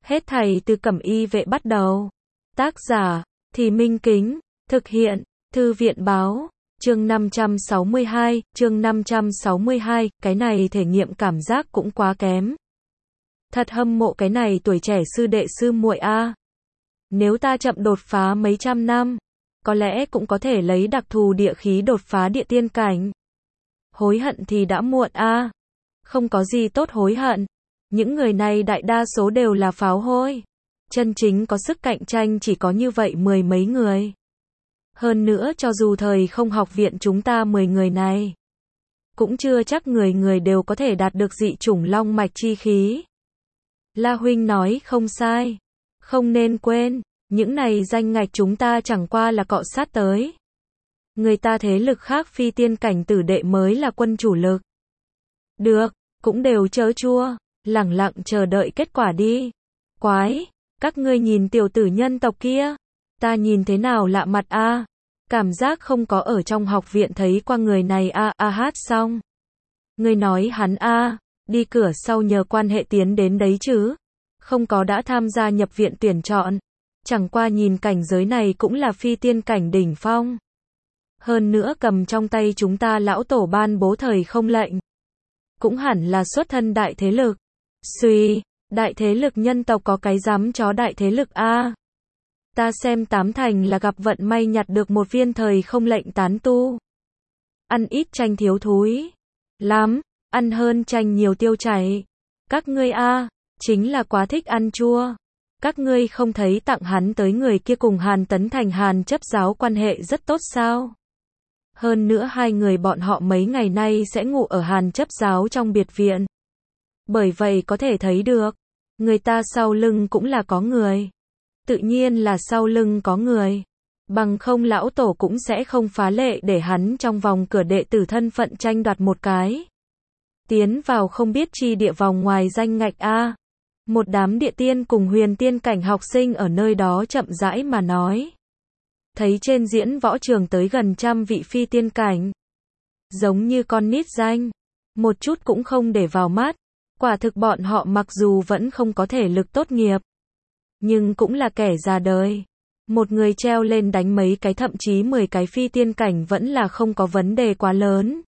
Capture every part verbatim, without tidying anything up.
Hết thảy từ Cẩm Y Vệ bắt đầu. Tác giả, Thì Minh Kính, thực hiện, Thư viện báo, chương năm trăm sáu mươi hai, chương năm trăm sáu mươi hai, cái này thể nghiệm cảm giác cũng quá kém. Thật hâm mộ cái này tuổi trẻ sư đệ sư muội a. Nếu ta chậm đột phá mấy trăm năm, có lẽ cũng có thể lấy đặc thù địa khí đột phá địa tiên cảnh. Hối hận thì đã muộn a. Không có gì tốt hối hận. Những người này đại đa số đều là pháo hôi. Chân chính có sức cạnh tranh chỉ có như vậy mười mấy người. Hơn nữa cho dù thời không học viện chúng ta mười người này, cũng chưa chắc người người đều có thể đạt được dị chủng long mạch chi khí. La huynh nói không sai. Không nên quên, những này danh ngạch chúng ta chẳng qua là cọ sát tới. Người ta thế lực khác phi tiên cảnh tử đệ mới là quân chủ lực. Được, cũng đều chớ chua, lẳng lặng chờ đợi kết quả đi. Quái, các ngươi nhìn tiểu tử nhân tộc kia, ta nhìn thế nào lạ mặt a, cảm giác không có ở trong học viện thấy qua người này a. A hát xong, ngươi nói hắn a, đi cửa sau nhờ quan hệ tiến đến đấy chứ, không có đã tham gia nhập viện tuyển chọn, chẳng qua nhìn cảnh giới này cũng là phi tiên cảnh đỉnh phong. Hơn nữa cầm trong tay chúng ta lão tổ ban bố thời không lệnh, cũng hẳn là xuất thân đại thế lực. Suy, đại thế lực nhân tộc có cái dám chó đại thế lực a. Ta xem tám thành là gặp vận may nhặt được một viên thời không lệnh tán tu. Ăn ít chanh thiếu thúi lắm, ăn hơn chanh nhiều tiêu chảy. Các ngươi a, chính là quá thích ăn chua. Các ngươi không thấy tặng hắn tới người kia cùng Hàn Tấn Thành Hàn chấp giáo quan hệ rất tốt sao? Hơn nữa hai người bọn họ mấy ngày nay sẽ ngủ ở Hàn chấp giáo trong biệt viện. Bởi vậy có thể thấy được, người ta sau lưng cũng là có người. Tự nhiên là sau lưng có người. Bằng không lão tổ cũng sẽ không phá lệ để hắn trong vòng cửa đệ tử thân phận tranh đoạt một cái. Tiến vào không biết chi địa vòng ngoài danh ngạch a. Một đám địa tiên cùng huyền tiên cảnh học sinh ở nơi đó chậm rãi mà nói. Thấy trên diễn võ trường tới gần trăm vị phi tiên cảnh. Giống như con nít danh. Một chút cũng không để vào mắt. Quả thực bọn họ mặc dù vẫn không có thể lực tốt nghiệp, nhưng cũng là kẻ già đời. Một người treo lên đánh mấy cái thậm chí mười cái phi tiên cảnh vẫn là không có vấn đề quá lớn.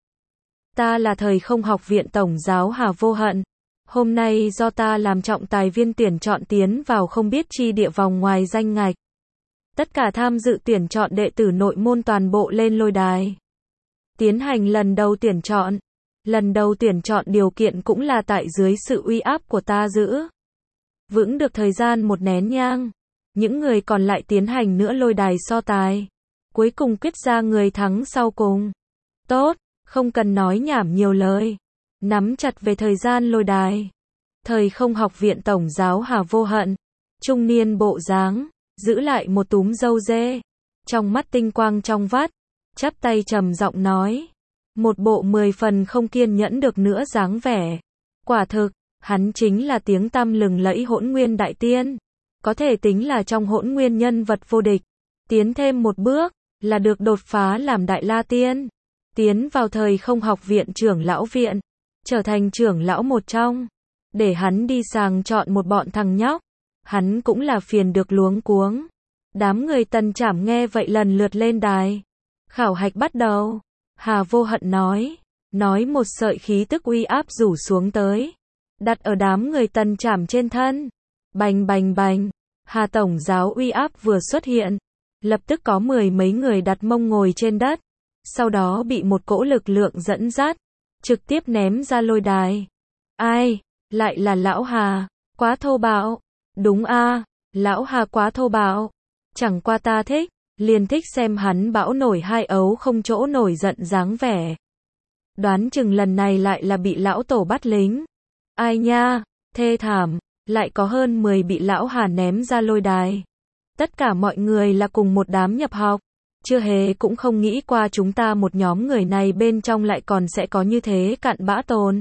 Ta là thời không học viện tổng giáo Hà Vô Hận. Hôm nay do ta làm trọng tài viên tuyển chọn tiến vào không biết chi địa vòng ngoài danh ngạch. Tất cả tham dự tuyển chọn đệ tử nội môn toàn bộ lên lôi đài. Tiến hành lần đầu tuyển chọn. Lần đầu tuyển chọn điều kiện cũng là tại dưới sự uy áp của ta giữ vững được thời gian một nén nhang. Những người còn lại tiến hành nữa lôi đài so tài. Cuối cùng quyết ra người thắng sau cùng. Tốt, không cần nói nhảm nhiều lời. Nắm chặt về thời gian lôi đài. Thời không học viện tổng giáo Hà Vô Hận. Trung niên bộ dáng, giữ lại một túm râu dê. Trong mắt tinh quang trong vắt. Chắp tay trầm giọng nói. Một bộ mười phần không kiên nhẫn được nữa dáng vẻ. Quả thực, hắn chính là tiếng tăm lừng lẫy hỗn nguyên đại tiên. Có thể tính là trong hỗn nguyên nhân vật vô địch. Tiến thêm một bước, là được đột phá làm đại la tiên. Tiến vào thời không học viện trưởng lão viện. Trở thành trưởng lão một trong. Để hắn đi sàng chọn một bọn thằng nhóc. Hắn cũng là phiền được luống cuống. Đám người Tần Trảm nghe vậy lần lượt lên đài. Khảo hạch bắt đầu. Hà Vô Hận nói. Nói một sợi khí tức uy áp rủ xuống tới. Đặt ở đám người Tần Trảm trên thân. Bành bành bành. Hà tổng giáo uy áp vừa xuất hiện. Lập tức có mười mấy người đặt mông ngồi trên đất. Sau đó bị một cỗ lực lượng dẫn dắt. Trực tiếp ném ra lôi đài. Ai? Lại là lão Hà. Quá thô bạo. Đúng a, lão Hà quá thô bạo. Chẳng qua ta thích. Liền thích xem hắn bão nổi hai ấu không chỗ nổi giận dáng vẻ. Đoán chừng lần này lại là bị lão tổ bắt lính. Ai nha, thê thảm, lại có hơn mười bị lão Hà ném ra lôi đài. Tất cả mọi người là cùng một đám nhập học. Chưa hề cũng không nghĩ qua chúng ta một nhóm người này bên trong lại còn sẽ có như thế cặn bã tồn.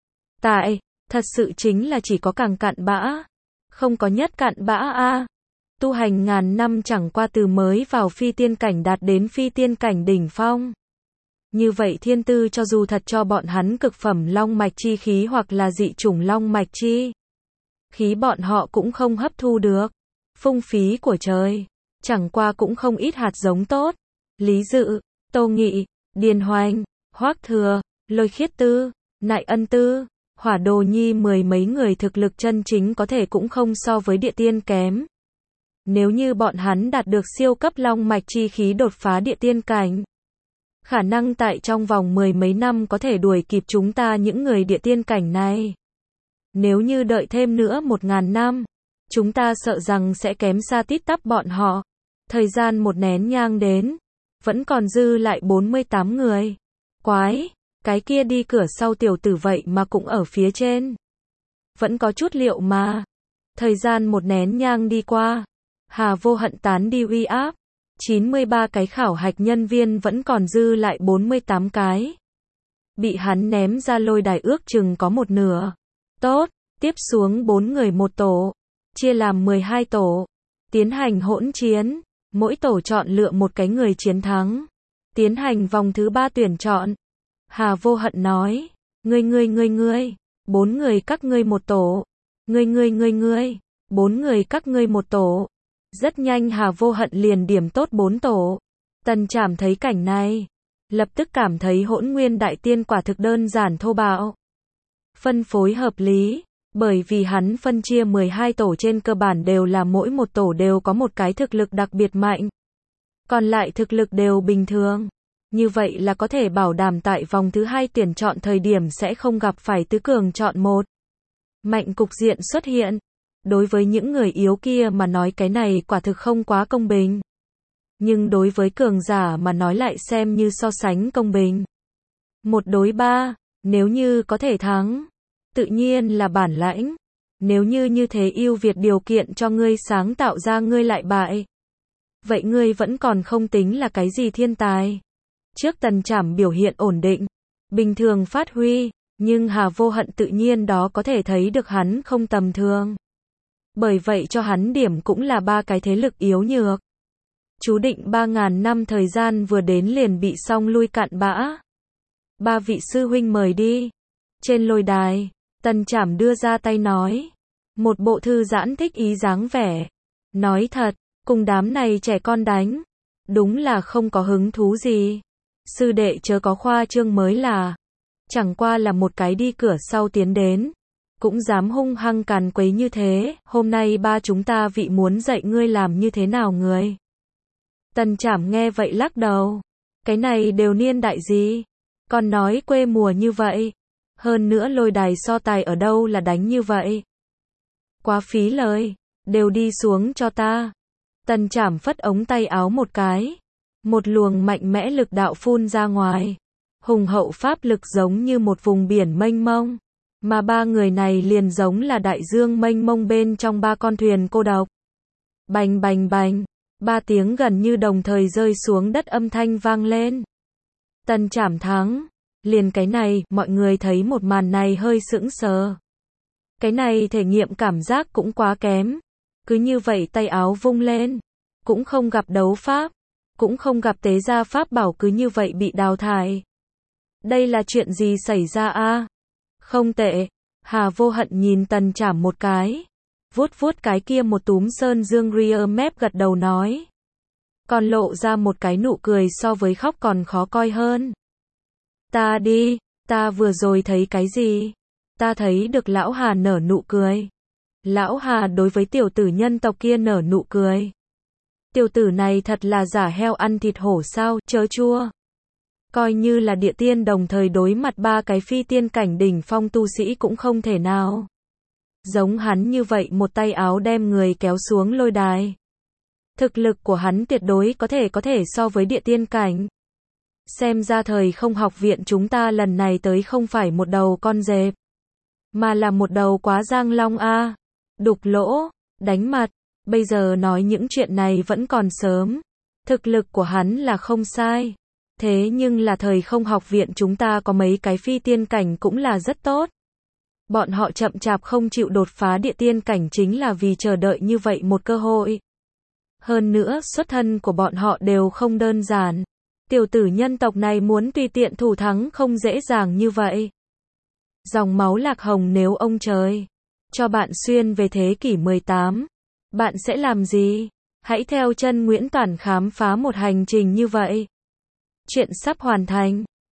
Tại, thật sự chính là chỉ có càng cặn bã. Không có nhất cặn bã a. Tu hành ngàn năm chẳng qua từ mới vào phi tiên cảnh đạt đến phi tiên cảnh đỉnh phong. Như vậy thiên tư cho dù thật cho bọn hắn cực phẩm long mạch chi khí hoặc là dị chủng long mạch chi khí bọn họ cũng không hấp thu được. Phung phí của trời. Chẳng qua cũng không ít hạt giống tốt. Lý Dự, Tô Nghị, Điền Hoành, Hoắc Thừa, Lôi Khiết Tư, Nại Ân Tư, Hỏa Đồ Nhi mười mấy người thực lực chân chính có thể cũng không so với địa tiên kém. Nếu như bọn hắn đạt được siêu cấp long mạch chi khí đột phá địa tiên cảnh, khả năng tại trong vòng mười mấy năm có thể đuổi kịp chúng ta những người địa tiên cảnh này. Nếu như đợi thêm nữa một ngàn năm, chúng ta sợ rằng sẽ kém xa tít tắp bọn họ. Thời gian một nén nhang đến, vẫn còn dư lại bốn mươi tám người. Quái, cái kia đi cửa sau tiểu tử vậy mà cũng ở phía trên. Vẫn có chút liệu mà. Thời gian một nén nhang đi qua, Hà Vô Hận tán đi uy áp. chín mươi ba cái khảo hạch nhân viên vẫn còn dư lại bốn mươi tám cái. Bị hắn ném ra lôi đài ước chừng có một nửa. Tốt, tiếp xuống bốn người một tổ. Chia làm mười hai tổ. Tiến hành hỗn chiến. Mỗi tổ chọn lựa một cái người chiến thắng. Tiến hành vòng thứ ba tuyển chọn. Hà Vô Hận nói. Ngươi ngươi ngươi ngươi. Bốn người các ngươi một tổ. Ngươi ngươi ngươi ngươi. Bốn người các ngươi một tổ. Rất nhanh Hà Vô Hận liền điểm tốt bốn tổ. Tần Trảm thấy cảnh này, lập tức cảm thấy Hỗn Nguyên Đại Tiên quả thực đơn giản thô bạo. Phân phối hợp lý, bởi vì hắn phân chia mười hai tổ trên cơ bản đều là mỗi một tổ đều có một cái thực lực đặc biệt mạnh. Còn lại thực lực đều bình thường. Như vậy là có thể bảo đảm tại vòng thứ hai tuyển chọn thời điểm sẽ không gặp phải tứ cường chọn một. Mạnh cục diện xuất hiện. Đối với những người yếu kia mà nói cái này quả thực không quá công bình. Nhưng đối với cường giả mà nói lại xem như so sánh công bình. Một đối ba, nếu như có thể thắng, tự nhiên là bản lãnh. Nếu như như thế ưu việt điều kiện cho ngươi sáng tạo ra ngươi lại bại. Vậy ngươi vẫn còn không tính là cái gì thiên tài. Trước Tần Trảm biểu hiện ổn định, bình thường phát huy, nhưng Hà Vô Hận tự nhiên đó có thể thấy được hắn không tầm thường. Bởi vậy cho hắn điểm cũng là ba cái thế lực yếu nhược. Chú định ba ngàn năm thời gian vừa đến liền bị xong lui cạn bã. Ba vị sư huynh mời đi. Trên lôi đài, Tần Trảm đưa ra tay nói. Một bộ thư giãn thích ý dáng vẻ. Nói thật, cùng đám này trẻ con đánh. Đúng là không có hứng thú gì. Sư đệ chớ có khoa trương mới là. Chẳng qua là một cái đi cửa sau tiến đến. Cũng dám hung hăng càn quấy như thế, hôm nay ba chúng ta vị muốn dạy ngươi làm như thế nào người. Tần Trảm nghe vậy lắc đầu. Cái này đều niên đại gì? Còn nói quê mùa như vậy. Hơn nữa lôi đài so tài ở đâu là đánh như vậy. Quá phí lời, đều đi xuống cho ta. Tần Trảm phất ống tay áo một cái. Một luồng mạnh mẽ lực đạo phun ra ngoài. Hùng hậu pháp lực giống như một vùng biển mênh mông. Mà ba người này liền giống là đại dương mênh mông bên trong ba con thuyền cô độc. Bành bành bành, ba tiếng gần như đồng thời rơi xuống đất âm thanh vang lên. Tần Trảm thắng, liền cái này, mọi người thấy một màn này hơi sững sờ. Cái này thể nghiệm cảm giác cũng quá kém. Cứ như vậy tay áo vung lên, cũng không gặp đấu pháp, cũng không gặp tế gia pháp bảo cứ như vậy bị đào thải. Đây là chuyện gì xảy ra a? Không tệ. Hà Vô Hận nhìn Tần Trảm một cái. Vuốt vuốt cái kia một túm sơn dương rear mép gật đầu nói. Còn lộ ra một cái nụ cười so với khóc còn khó coi hơn. Ta đi, ta vừa rồi thấy cái gì? Ta thấy được lão Hà nở nụ cười. Lão Hà đối với tiểu tử nhân tộc kia nở nụ cười. Tiểu tử này thật là giả heo ăn thịt hổ sao, chớ chua. Coi như là địa tiên đồng thời đối mặt ba cái phi tiên cảnh đỉnh phong tu sĩ cũng không thể nào. Giống hắn như vậy một tay áo đem người kéo xuống lôi đài. Thực lực của hắn tuyệt đối có thể có thể so với địa tiên cảnh. Xem ra thời không học viện chúng ta lần này tới không phải một đầu con dẹp, mà là một đầu quá giang long a. Đục lỗ, đánh mặt, bây giờ nói những chuyện này vẫn còn sớm. Thực lực của hắn là không sai. Thế nhưng là thời không học viện chúng ta có mấy cái phi tiên cảnh cũng là rất tốt. Bọn họ chậm chạp không chịu đột phá địa tiên cảnh chính là vì chờ đợi như vậy một cơ hội. Hơn nữa xuất thân của bọn họ đều không đơn giản. Tiểu tử nhân tộc này muốn tùy tiện thủ thắng không dễ dàng như vậy. Dòng máu Lạc Hồng nếu ông trời cho bạn xuyên về thế kỷ mười tám. Bạn sẽ làm gì? Hãy theo chân Nguyễn Toản khám phá một hành trình như vậy. Chuyện sắp hoàn thành.